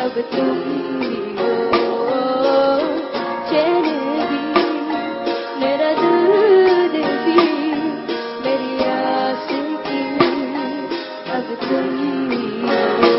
अब तुम ही हो। चैन भी मेरा दर्द भी मेरी आशिकी अब तुम ही हो।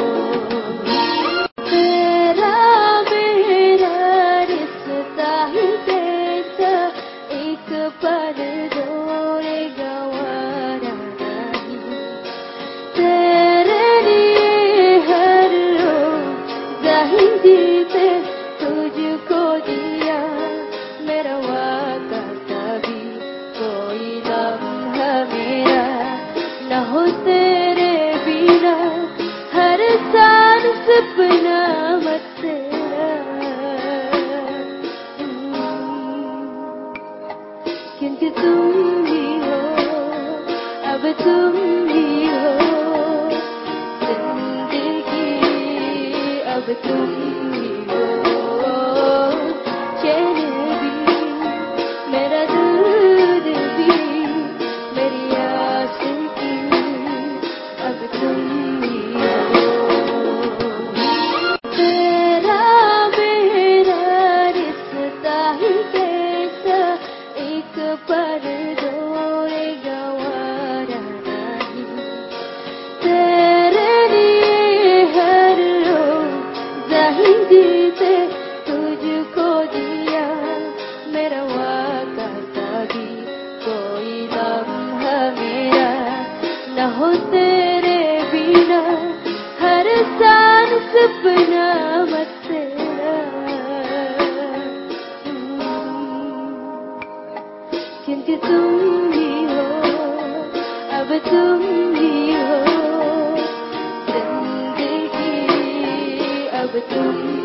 तेरा मेरा रिश्ता ही कैसा एक पल जोड़े गंवारा नहीं। तेरे लिए हर रोज ज़िंदगी पे तुझको दिया मेरा वादा कभी कोई लम्हा मेरा न हो तेरे बिना हर सांस सपना मत तेरा। क्योंकि तुम ही हो अब तुम ही हो जिंदगी अब तुम ही हो। चैन भी मेरा दर्द भी मेरी आशिकी अब तुम ही हो। तेरा मेरा रिश्ता ही कैसा एक पल जोड़े गंवारा नहीं। तेरे लिए हर रोज ज़िंदगी पे तुझको दिया मेरा वादा कभी कोई लम्हा मेरा न हो तेरे बिना हर सांस सपना मत तेरा। क्योंकि तुम ही हो अब तुम ही हो जिंदगी अब तुम